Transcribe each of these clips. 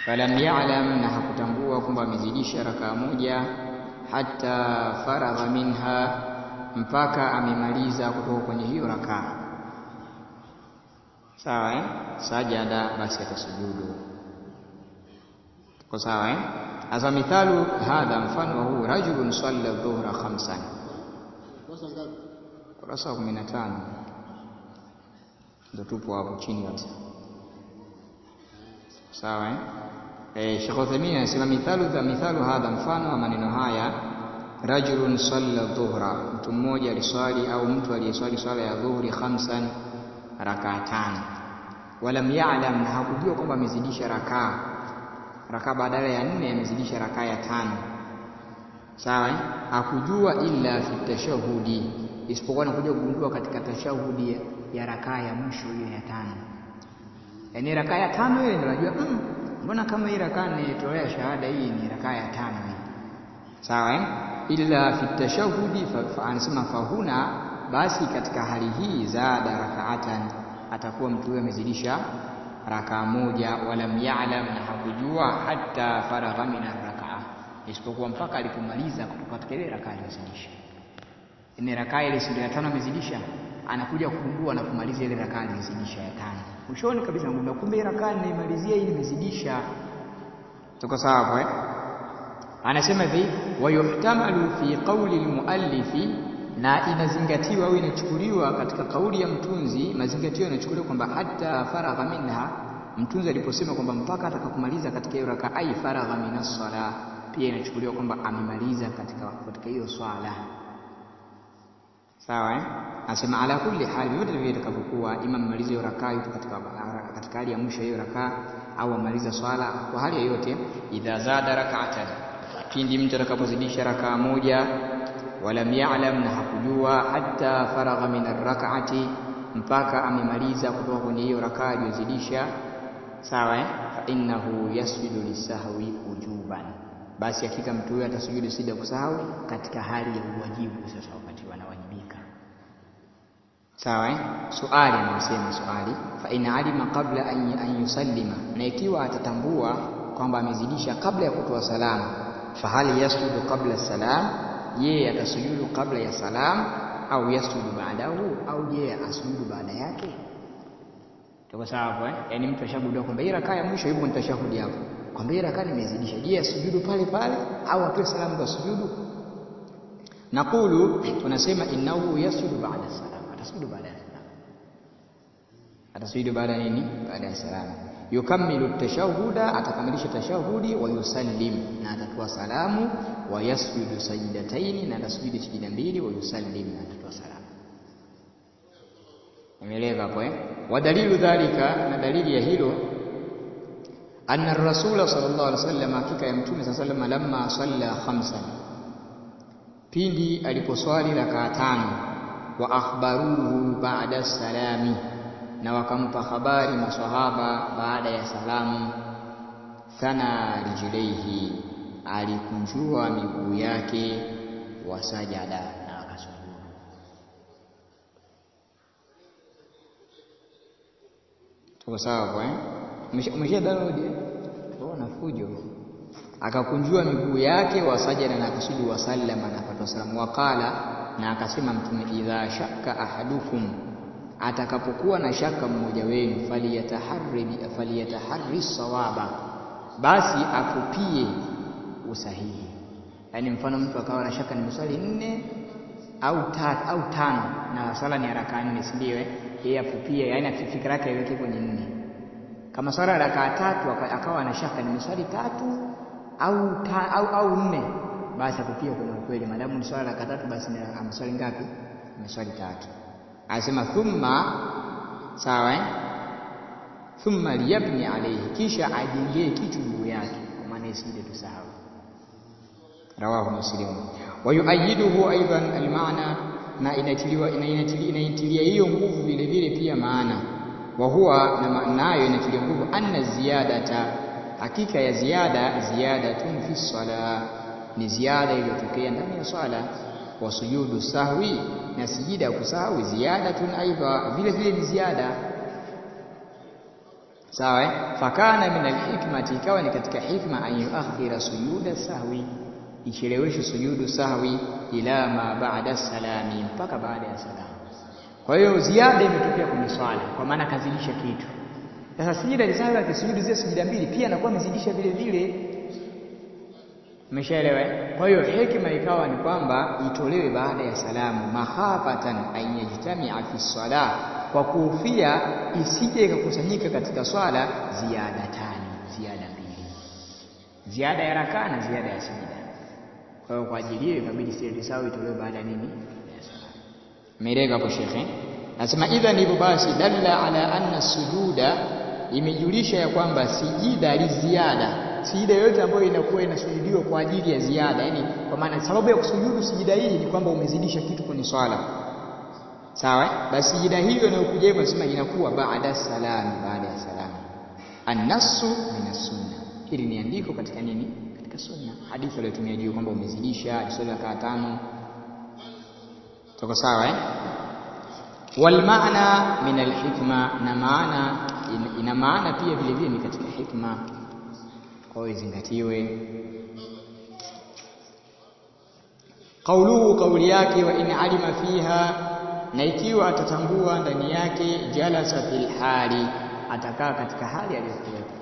falam ya'lam, na hakutambua kwamba amezidisha rakaa moja, hatta faragha minha, mpaka amemaliza kutoka kwenye hiyo rakaa. Sawa sajada, basi atasujudu. Kwa sawa asa mithalu hadha, mfano wa huu, rajulun salla dhuhra khamsan. Kurasa 15 ndio tupo hapo chini yote. Sawa Sheikh Uthaymeen anasema mithalu hadha, mfano wa maneno haya, rajulun salla dhuhra, mtu mmoja aliswali au mtu aliyeswali swala ya dhuhri khamsan, rakaa 5. Walam ya'lam, na hakujua kwamba amezidisha rakaa badala ya 4 amezidisha rakaa ya 5. Sawa hakujua illa fi tashahudi, isipokuwa anakuja kugundua katika tashahudi ya rakaa ya mwisho ile ya 5. Yaani rakaa ya 5 ile ndio unajua mbona kama hii rakaa nilitolea shahada hii ni rakaa ya 5 hii. Sawa illa fi tashahudi, anasema fahuna, basi katika hali hii zada rakaatan, atakuwa mtu huyo amezidisha rakaa moja. Walam ya'lam, na hakujua hatta faragha min ar-rak'ah, isipokuwa mpaka alipomaliza kutoka katika ile rakaa aliyozidisha. Ile rakaa ile ndio ya 5 amezidisha, anakuja kugundua na kumaliza ile rakaa aliyozidisha ya 5. Mwishoni kabisa ngundua kumbe rakaa nimeimalizia hii nimezidisha. Tuko sawa hapo Anasema hivi, wa yuhtamalu fi qawli al-muallifi, na inazingatiwa au inachukuliwa katika kauli ya mtunzi, mazingatio yanachukuliwa kwamba hatta faragha minha, mtunzi aliposema kwamba mpaka atakakumaliza katika hiyo rakaa, ai faragha minas sala, pia inachukuliwa kwamba amemaliza katika hiyo swala. Sawa Anasema ala kulli hali, vyote vile vitakavyokuwa, ima mmaliza hiyo rakaa yupo katika hali ya mwisho hiyo rakaa, au amaliza swala, kwa hali yoyote, idha zada rak'atan, pindi mtu atakapozidisha rakaa moja, walam ya'lam, na hakujua, hatta faragha min ar-rak'ati, mpaka amemaliza kutoka kwenye hiyo rakaa aliyozidisha. Sawa fa innahu yasjudu lisahwi wujuban, basi hakika mtu huyo atasujudu sida kusahau katika hali ya uwajibu. Sasa wakati wanawajibika. Sawa Swali anasema fa in alima qabla an yusallima, na ikiwa atatambua kwamba amezidisha kabla ya kutoa salamu, fa hal yasjudu qabla salam, je atasujudu kabla ya salam, au yasjudu ba'dahu, au je asujudu baada yake. Tuko sawa hapo Yaani mtu ashagundua kwamba hii rakaa ya mwisho yupo nitashahudi hapo, kwamba hii rakaa nimezidisha, je asujudu pale pale au atoe salamu ndo asujudu? Naqulu, tunasema innahu yasjudu ba'da salam, atasujudu baada ya salam. Atasujudu baada nini? Baada ya salam. Yukammilu at-tashahhuda, atakamilisha tashahudi, wa yusallim, na atatoa salamu, wa yasjudu sajdataini, na atasujudu sijda 2, wa yusallim, na atatoa salamu. Umeelewa hapo Wa dalilu dhalika, na dalili ya hilo, anna ar-rasul sallallahu alaihi wasallam, hakika ya mtume sallallahu alaihi wasallam, lamma salla khamsan, pindi aliposwali rakaa 5, wa akhbaruhu ba'da salami, na wakampa habari maswahaba baada ya salamu, thana rijlaihi, alikunjua miguu yake, wasajada, na akasujudu. Tuko sawa hapo Umesha download Tuona fujo. Akakunjua miguu yake, wasajada, na akasujudu, wasallama, na akatoa salamu. Waqala, na akasema mtume, idha shakka ahadukum, atakapokuwa na shaka mmoja wenu, faliyataharri sawaba, basi apupie usahihi. Yaani mfano mtu akawa na shaka, nimeswali 4 au 5 na swala ni rakaa 4, si ndio yeye apupie, yaani fikra yake iweke kwenye 4. Kama swala rakaa 3 akawa na shaka, nimeswali 3 au 4, basi apupie kwenye ukweli, madamu ni swala rakaa 3, basi ameswali ngapi? Ameswali 3. Anasema thumma, sawa thumma liyabni alayhi, kisha ajengee kitu juu yake, kwa maana isije tusahau. Rawahu Muslim. Wa yuayiduhu aidan almaana, na inatilia hiyo nguvu vile vile pia maana. Wa huwa, na maanayo inatilia nguvu, anna ziyadata, hakika ya ziyadatun fi sala, ni ziada iliyotokea ndani ya swala. Wa sujudu sahwi, na sijida kusahau, ziyadatun aidha, vile vile ni ziada. sawa. Fakana min alhikmati, ikawa ni katika hikma, an yuakhira sujuda sahwi, icheleweshe sujudu sahwi ila ma ba'da salami, mpaka baada ya salamu. Kwa hiyo ziada imetokea kwenye swala, kwa maana kazidisha kitu. Sasa sijida lisahwi akisujudu zile sijida mbili pia anakuwa amezidisha vile vile. Umeshaelewa? Kwa hiyo hekima ikawa ni kwamba itolewe baada ya salamu, mahafatan an yajtami'a fi salah, kwa kuhofia isije ikakusanyika katika swala ziada mbili, ziada ya rakaa na ziada ya sijida. Kwa hiyo kwa ajili hiyo ikabidi sijida sawa itolewe baada ya nini? Ya salamu. Umeeleka hapo shekhe? Nasema idhan, hivyo basi dalla ala anna sujuda, imejulisha ya kwamba sijida li ziada, sijida yote ambayo inakuwa inasujudiwa kwa ajili ya ziada, yani kwa maana sababu ya kusujudu sijida hii ni kwamba umezidisha kitu kwenye swala, sawa. Basi sijida hiyo inayokuja hivyo nasema inakuwa baada salami, baada ya salamu. An-nassu minas sunna, hili ni andiko katika nini? Katika sunna. Hadithi aliyotumia juu kwamba umezidisha aliswali rakaa 5, tuko sawa. Wal maana min al-hikma, na maana ina maana pia vile vile ni katika hikma, kwa hiyo izingatiwe. Qauluhu, kauli yake, wa in alima fiha, na ikiwa atatambua ndani yake, jalasa fil hali, atakaa katika hali aliyokuwepo,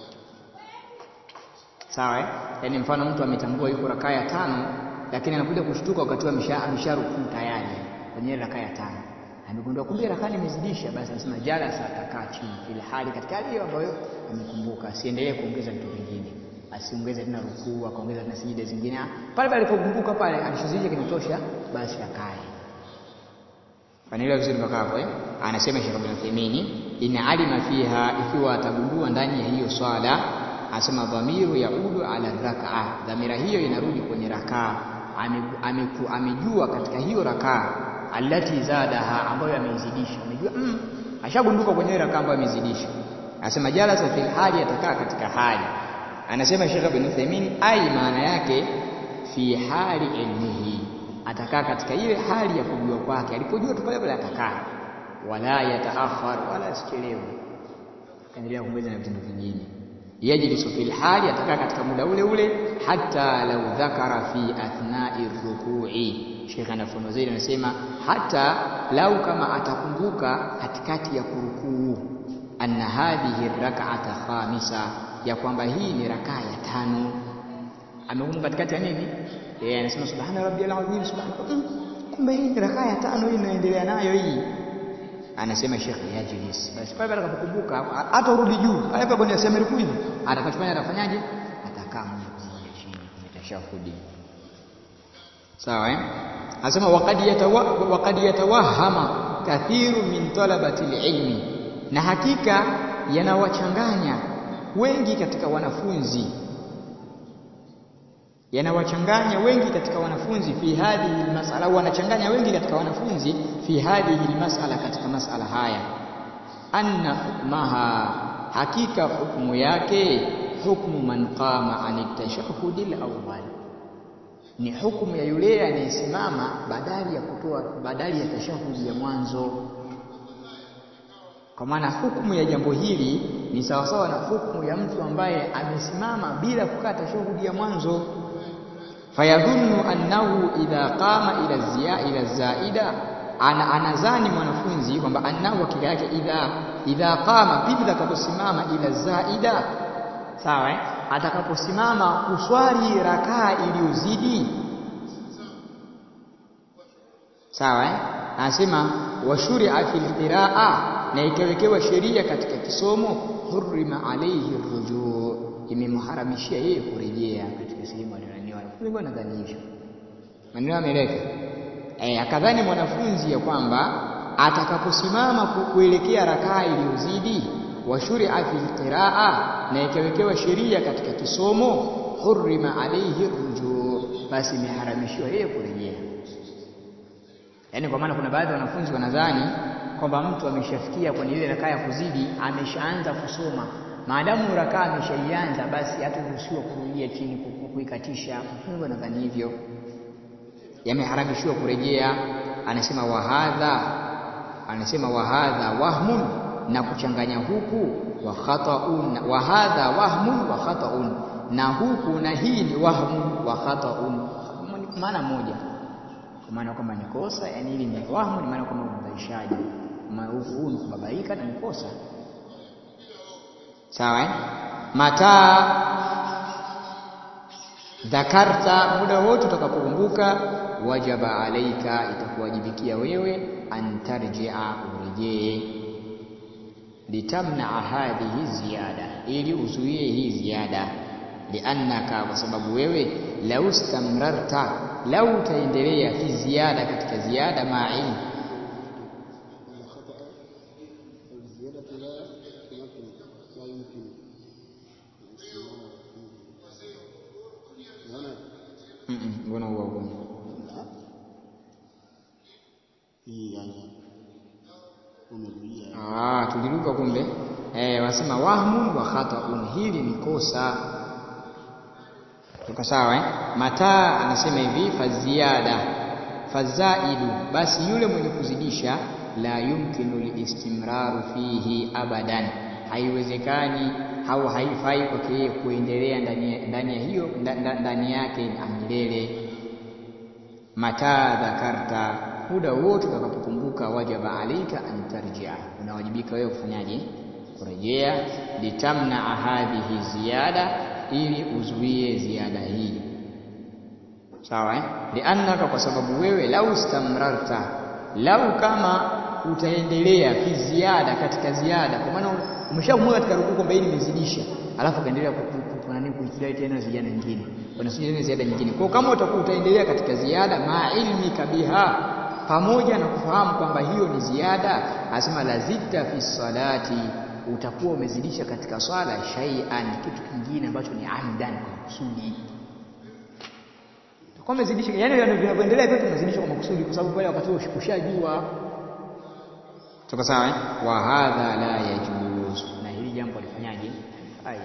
sawa. Yani mfano mtu ametambua yuko rakaa ya 5, lakini anakuja kushtuka wakati amesharukuu tayari, yani kwenye rakaa ya 5 amegundua kumbe rakaa nimezidisha, basi anasema jalasa, atakaa chini fil hali, katika hali hiyo ambayo amekumbuka, asiendelee kuongeza vitu vingine, asiongeze tena rukuu, akaongeza tena sijida zingine. Pale alipokumbuka pale alichozidisha kinatosha, basi akae. Panaelewa vizuri mpaka hapo Anasema Sheikh Ibn Uthaymeen, in alima fiha, ikiwa atagundua ndani ya hiyo swala, anasema dhamiru yaudu ala rak'a, dhamira hiyo inarudi kwenye rakaa. Amejua katika hiyo rakaa allati zadaha, ambayo ameizidisha, amejua ashagunduka kwenye rakaa ambayo ameizidisha. Anasema jalasa fil hali, atakaa katika hali. Anasema Sheikh Ibn Uthaymeen, ai maana yake fi hali ilmihi, atakaa katika ile hali ya kujua kwake, alipojua tu pale pale atakaa, wala yataakhar, wala asichelewe kaendelea kuongeza na vitendo vingine. Yajlisu fil hali, atakaa katika muda ule ule, hata law dhakara fi athna'i ruku'i. Sheikh anafafanua zaidi, anasema hata lau kama atakumbuka katikati ya kurukuu, anna hadhihi rak'ata khamisa, ya kwamba hii ni rakaa ya 5. Amekumbuka katikati ya nini? Anasema subhana rabbiyal azim, kumbe hii ni rakaa ya 5 hii inaendelea nayo hii. Anasema Sheikh yajlis, basi pale atakapokumbuka hata urudi juu pale pale kwenye sehemu rukuu hivi, atakachofanya atafanyaje? Atakaa moja kwa moja chini kwenye tashahudi, sawa. Anasema waqad yatawahama kathiru min talabati ilmi, na hakika yanawachanganya wengi katika wanafunzi, fi hadhihi almas'ala, wanachanganya wengi katika wanafunzi fi hadhihi almas'ala, katika mas'ala haya. Anna hukmaha, hakika hukumu yake, hukmu man qama anit tashahhudil awwal, ni hukumu ya yule anayesimama badali ya tashahudi ya mwanzo. Kwa maana hukumu ya jambo hili ni sawasawa na hukumu ya mtu ambaye amesimama bila kukaa tashahudi ya mwanzo. Fayadhunnu annahu idha qama ila zaida, anazani mwanafunzi kwamba annahu, hakika yake, idha qama, pindi atakaposimama, ila zaida, sawa, atakaposimama kuswali rakaa iliyozidi, sawa. Anasema washuri'a fil qiraa, na ikawekewa sheria katika kisomo, hurrima alayhi ar-rujuu, imemharamishia yeye kurejea katika sehemu aliyonaniwa. Kwa nadhani hivyo maneno yameleka. Akadhani mwanafunzi ya kwamba atakaposimama kuelekea rakaa iliyozidi, washuri'a fil qiraa, na ikawekewa sheria katika kisomo, hurrima alayhi ar-rujuu, basi imeharamishiwa yeye kurejea. Yani kwa maana kuna baadhi ya wanafunzi wanadhani kwamba mtu ameshafikia kwenye ile rakaa ya kuzidi, ameshaanza kusoma, maadamu rakaa ameshaianza, basi hataruhusiwa kurudia chini kuikatisha. Wanafunzi wanadhani hivyo, yameharamishiwa kurejea. Anasema wahadha wahmun, na kuchanganya huku wa khata'un, wa hadha wahmun wa khata'un, na huku na hii ni wahmun wa khata'un, maana moja, kwa maana kwamba ni kosa. Yani hili ni wahmu, ni maana kwamba ubabaishaji, huu ni kubabaika na ni kosa. Sawa mata dhakarta, muda wote utakapokumbuka, wajaba alaika, itakuwajibikia wewe, antarji'a, urejee, litamna hadhihi ziyada, ili uzuie hii ziada, liannaka, kwa sababu wewe, lau stamrarta, lau utaendelea fi ziada, katika ziada ma'il mbona huwa huko tuliruka kumbe. Wasema wahmun wa khata'un, hili ni kosa. Tuko sawa Mata anasema hivi, faziyada fazaidu, basi yule mwenye kuzidisha, la yumkinu listimraru fihi abadan, haiwezekani au haifai kwake yeye kuendelea ndani ya hiyo, ndani yake milele. Mata dhakarta, muda wote utakapokumbuka, wajaba alika antarjia, unawajibika wewe kufanyaje? Kurejea, litamna hadhihi ziyada, ili uzuie ziada hii. Sawa liannaka, kwa sababu wewe, lau stamrarta, lau kama utaendelea fi ziada, katika ziada, kwa maana umeshakumbuka katika rukuu kwamba hii nimezidisha, alafu kaendelea kuidai tena ziada nyingine, unasubiri ziada nyingine. Kwa kama utaendelea katika ziada, ma ilmi kabiha, pamoja na kufahamu kwamba hiyo ni ziada, asema lazidta fi salati, utakuwa umezidisha katika swala shay'an, kitu kingine ambacho ni amdan, kwa makusudi. Kwa umezidisha, yani vinavyoendelea vyote umezidisha kwa makusudi, kwa sababu pale wakati ushajua. Tuko sawa wa hadha la yajuz, na hili jambo alifanyaje? Halifai.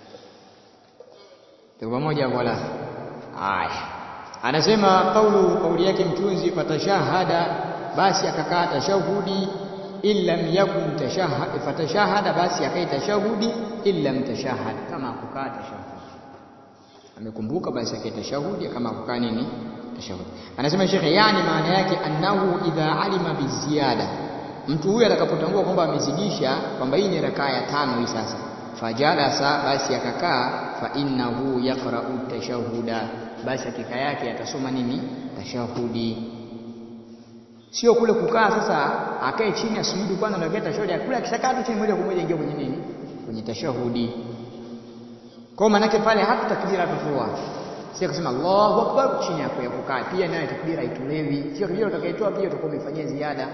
Tuko pamoja wala? Haya, anasema kauli yake mtunzi, fatashahada, basi akakaa tashahudi, illam yakun tashahhad, fatashahada, basi akai tashahudi, illam tashahhad, kama kukaa tashahudi, amekumbuka basi akai tashahudi, kama kukaa nini tashahudi. Anasema shekhe, yani maana yake, annahu idha alima biziyada, mtu huyu atakapotambua kwamba amezidisha, kwamba hii ni rakaa ya 5 hii sasa, fajalasa, basi akakaa, fa innahu yaqra'u tashahuda, basi hakika yake atasoma nini? Tashahudi. Sio kule kukaa sasa akae chini asujudu kwanza ndio akata tashahudi, kule akishakaa tu chini moja kwa moja ingia kwenye nini? Kwenye tashahudi. Kwa maana yake pale hata takbira atatoa, sio kusema Allahu akbar chini ya kukaa, pia nayo takbira haitolewi, sio takbira utakayotoa pia utakuwa umefanyia ziada.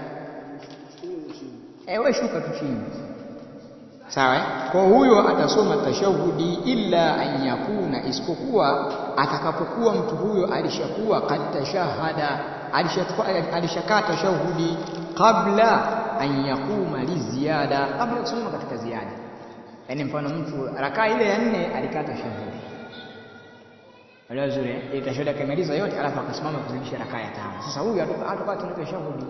Wewe shuka tu chini. Sawa Kwa huyo atasoma tashahudi, illa an yakuna, isipokuwa atakapokuwa mtu huyo alishakuwa qad tashahada, alishakaa tashahudi, qabla an yaquma liziada, kabla kusimama katika ziada. Yani mfano mtu rakaa ile ya 4 alikaa tashahudi, alazuri ile tashahudi akamaliza yote, alafu akasimama kuzidisha rakaa ya 5. Sasa huyu hatakaa tena tashahudi.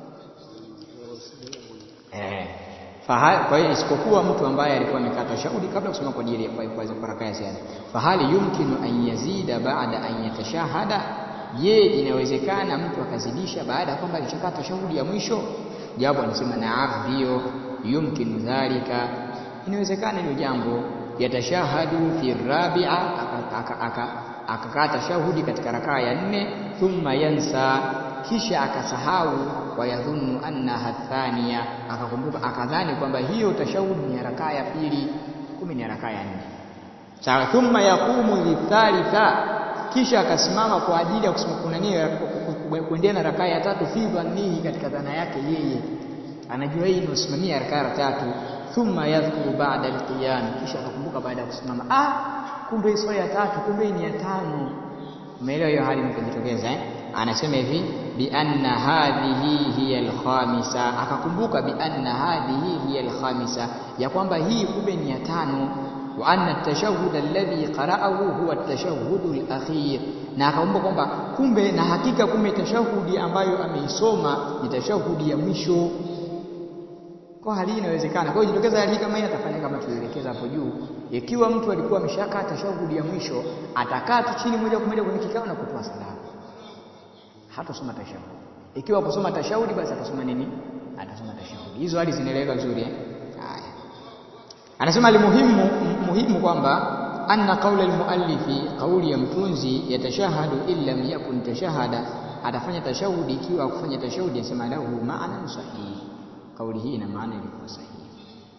Kwa hiyo isipokuwa mtu ambaye alikuwa amekaa tashahudi kabla kusoma kwa ajili ya kwa rakaa ya ziada. Fahali yumkinu an yazida baada an yatashahada, je, inawezekana mtu akazidisha baada kwamba alishakaa tashahudi ya mwisho? Jawabu anasema naam, ndio, yumkinu dhalika, inawezekana hilo jambo. Yatashahadu fi rabi'a, akakaa tashahudi katika rakaa ya 4, thumma yansa, kisha akasahau, wayadhunnu annaha thaniya, akakumbuka akadhani kwamba hiyo tashahudi ni rakaa ya 2, kumbe ni rakaa ya 4. Sawa, thumma yaqumu lithalitha, kisha akasimama kwa ajili ya kusema kuna nini kuendelea na rakaa ya 3, fi dhannihi, katika dhana yake yeye anajua hii inasimamia rakaa ya 3. Thumma yadhkuru ba'da alqiyam, kisha akakumbuka baada ya kusimama, kumbe hii sio ya 3, kumbe hii ni ya 5. Umeelewa hiyo hali inapojitokeza Anasema hivi, bi anna hadhihi hiya al-khamisa, akakumbuka bi anna hadhihi hiya al-khamisa, ya kwamba hii kumbe ni ya 5. Wa anna at-tashahhud alladhi qara'ahu huwa at-tashahhud al-akhir, na akakumbuka kwamba kumbe na hakika kumbe tashahudi ambayo ameisoma ni tashahudi ya mwisho. Kwa hali inawezekana. Kwa hiyo jitokeza hali kama hii atafanya kama tulielekeza hapo juu. Ikiwa mtu alikuwa ameshakaa tashahudi ya mwisho, atakaa tu chini moja kwa moja kwenye kikao na kutoa salamu. Hatasoma tashahudi. Ikiwa kusoma tashahudi basi atasoma nini? Atasoma tashahudi. Hizo hali zinaeleweka vizuri Haya. Anasema muhimu kwamba anna qawla almuallifi, qawli ya mtunzi, yatashahadu illa yakun tashahada, atafanya tashahudi ikiwa kufanya tashahudi anasema lahu ma'nan sahih. Kauli hii ina maana ilikuwa sahihi.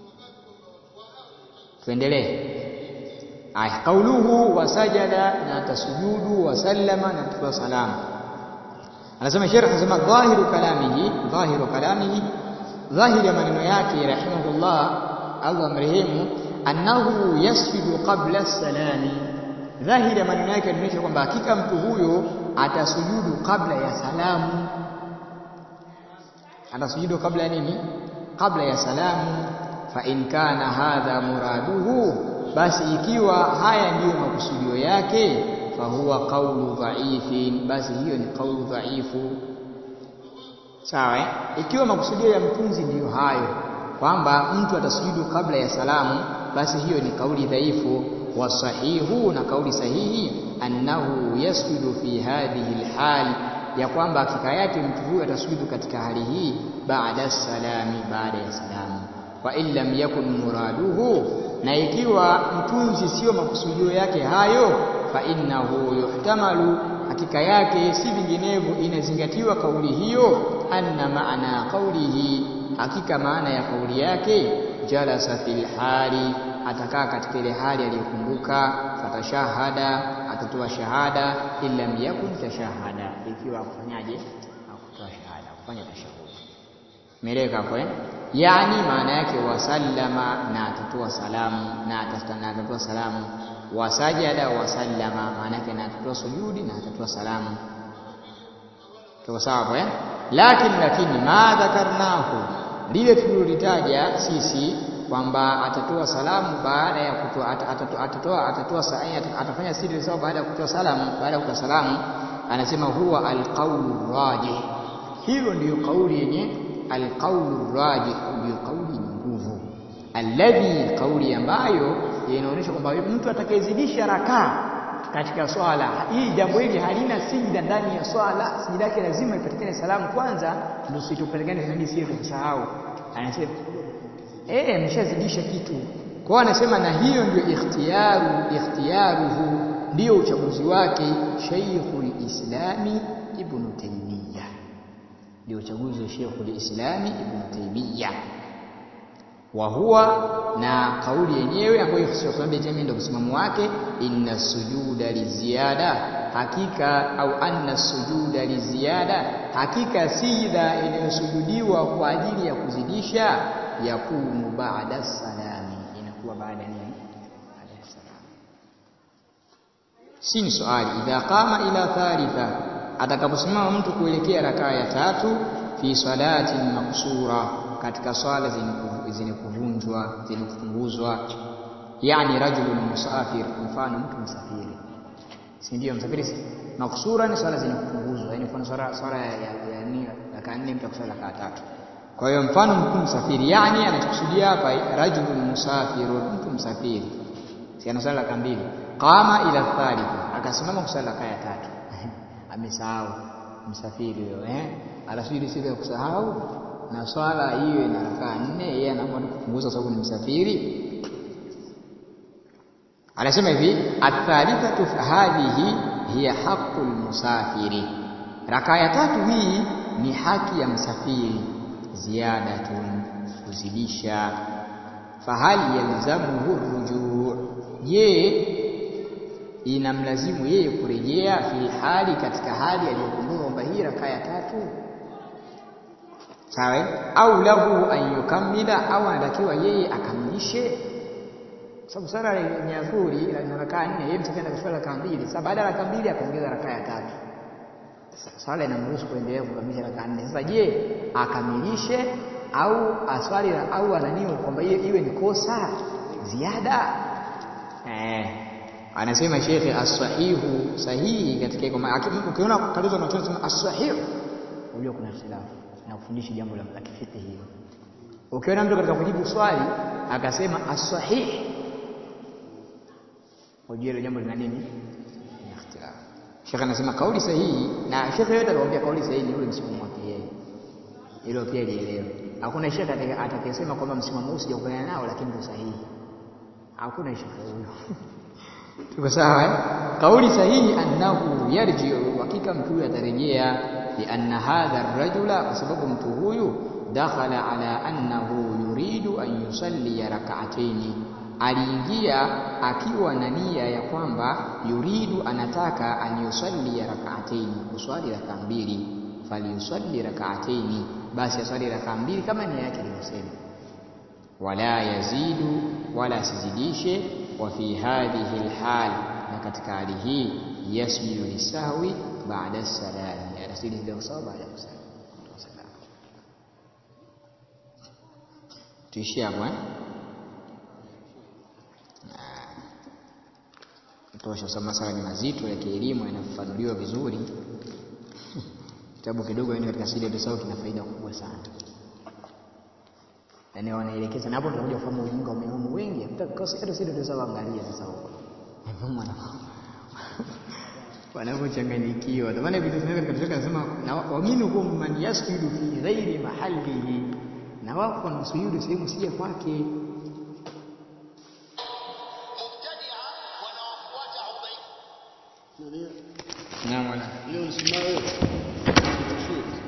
Tuendelee. Aya, kauluhu wasajada, na atasujudu, wasallama, na atatoa salamu. Anasema sharh, anasema dhahiru kalamihi, dhahiri ya maneno yake rahimahullah, Allah amrehemu, annahu yasjudu qabla salami. Dhahiri ya maneno yake yanaonyesha kwamba hakika mtu huyo atasujudu kabla ya salamu. Atasujudu kabla ya nini? Kabla ya salamu. Fa in kana hadha muraduhu, basi ikiwa haya ndiyo makusudio yake, fa huwa qawlu dha'ifin, basi hiyo ni qawlu dha'ifu. Sawa Ikiwa makusudio ya mtunzi ndiyo hayo kwamba mtu atasujudu kabla ya salamu, basi hiyo ni kauli dhaifu. Wa sahihu, na kauli sahihi, annahu yasjudu fi hadhihi alhal, ya kwamba hakika yake mtu huyu atasujudu katika hali hii baada salami, baada ya salamu. Wa illam yakun muraduhu, na ikiwa mtunzi sio makusudio yake hayo, fa innahu yuhtamalu, hakika yake si vinginevyo inazingatiwa kauli hiyo, anna maana qawlihi, hakika maana ya kauli yake, jalasa fil hali, atakaa katika ile hali aliyokumbuka, fatashahada, atatoa shahada, illam yakun tashahada, ikiwa akufanyaje? Akutoa shahada, kufanya tashahudi. Meleka hapo Yani maana yake wasallama, na atatoa salamu, na atatoa salamu. Wasajada wasallama, maana yake na atatoa sujudi na atatoa salamu. Tuko sawa hapo Lakini ma dhakarnahu, lile tulilolitaja sisi kwamba atatoa salamu baada ya kutoa, atafanya siri sawa baada ya kutoa salamu, baada ya kutoa salamu, anasema huwa alqaulu rajih. Hilo ndiyo kauli yenye alqaulu rajih, ndiyo kauli yenye nguvu. Alladhi, kauli ambayo inaonyesha kwamba mtu atakayezidisha rakaa katika swala hii, jambo hili halina sijda ndani ya swala, sijda yake lazima ipatikane salamu kwanza, ndio sitopatikane nani sio kusahau. Anasema ameshazidisha kitu. Kwa hiyo anasema na hiyo ndio ikhtiyaruhu, ndio uchaguzi wake Sheikhul Islami Ibn Taymiyyah, ndio uchaguzi wa Sheikhul Islami Ibn Taymiyyah. Wa huwa, na kauli yenyewe ambayo Sheikh Ibn Taymiyyah ndio msimamo wake, inna sujuda liziyada, hakika au anna sujuda liziyada, hakika sijda inayosujudiwa kwa ajili ya kuzidisha, yakunu ba'da salami, inakuwa baada nini? Baada ya salamu. Si swali, idha qama ila thalitha, atakaposimama mtu kuelekea rakaa ya tatu, fi salati maksura, katika swala zenye kuvunjwa, zenye kupunguzwa. Yani rajulun musafir, mfano mtu msafiri, si ndio? Msafiri maksura ni swala zenye kupunguzwa, yani mfano swala ya rakaa 4 mtu akuswali rakaa 3. Kwa hiyo mfano mtu msafiri, yani anachokusudia hapa rajulun musafirun, mtu msafiri, si anaswali rakaa 2, qama ila thalitha, akasimama kuswali rakaa ya 3 amesahau msafiri huyo alasiri siri ya kusahau, na swala hiyo ina rakaa 4, yeye anaamua kupunguza sababu ni msafiri. Anasema hivi, athalithatu hadhihi hiya haqqul musafiri, rakaa ya 3 hii ni haki ya msafiri, ziyadatun, kuzidisha. Fahal yalzamuhu rujuu, je inamlazimu yeye kurejea, fil hali, katika hali aliyokumbuka kwamba hii rakaa ya 3, sawa? Au lahu an yukammila, au anatakiwa yeye akamilishe, sababu sala ya adhuhuri ina rakaa 4, yeye msafiri anaswali rakaa 2. Sasa baada ya rakaa 2 akaongeza rakaa ya 3, sala inamruhusu kuendelea kukamilisha rakaa 4. Sasa je, akamilishe au aswali au ananiwa kwamba iwe ni kosa ziada? Anasema Sheikh, as-sahihu, sahihi katika ukiona kalizo anachosema as-sahihu, unajua kuna ikhtilafu na kufundisha jambo la kifiqh hilo. Ukiona mtu katika kujibu swali akasema as-sahih, ujue jambo lina nini? Ni ikhtilaf. Sheikh anasema kauli sahihi, na Sheikh yote anakuambia kauli sahihi ni ule msimamo wake yeye. Hilo pia lielewe. Hakuna Sheikh atakayesema kwamba msimamo huu sijakubaliana nao lakini ndio sahihi. Hakuna Sheikh huyo. Tuko sawa eh? Kauli sahihi annahu yarji'u, hakika mtu huyu atarejea, li anna hadha ar-rajula, kwa sababu mtu huyu dakhala ala annahu yuridu an yusalli rak'atayn, aliingia akiwa na nia ya kwamba yuridu, anataka an yusalli rak'atayn, kuswali rak'a mbili. Falyusalli rak'atayn, basi aswali rak'a mbili kama nia yake ilivyosema. Wala yazidu, wala sizidishe. Wa fi hadhihi alhal, na katika hali hii yasjudu lisahwi ba'da as-salami, atasili ndio sawa baada ya kusali. Tuishie hapo Tosha. Sasa masala ni mazito ya kielimu, yanafafanuliwa vizuri. Kitabu kidogo yani katika siri tusao kina faida kubwa sana. Yaani wanaelekeza, na hapo tutakuja kufahamu ujinga wa maimamu wengi. Hata siri tusao angalia sasa huko. Wanapochanganyikiwa. Ndio maana vitu vinavyo katika Sheikh anasema wa minhum man yasjudu fi ghairi mahallihi, na wako wanasujudu sehemu si ya kwake. Naam wala. Ile unasimama wewe.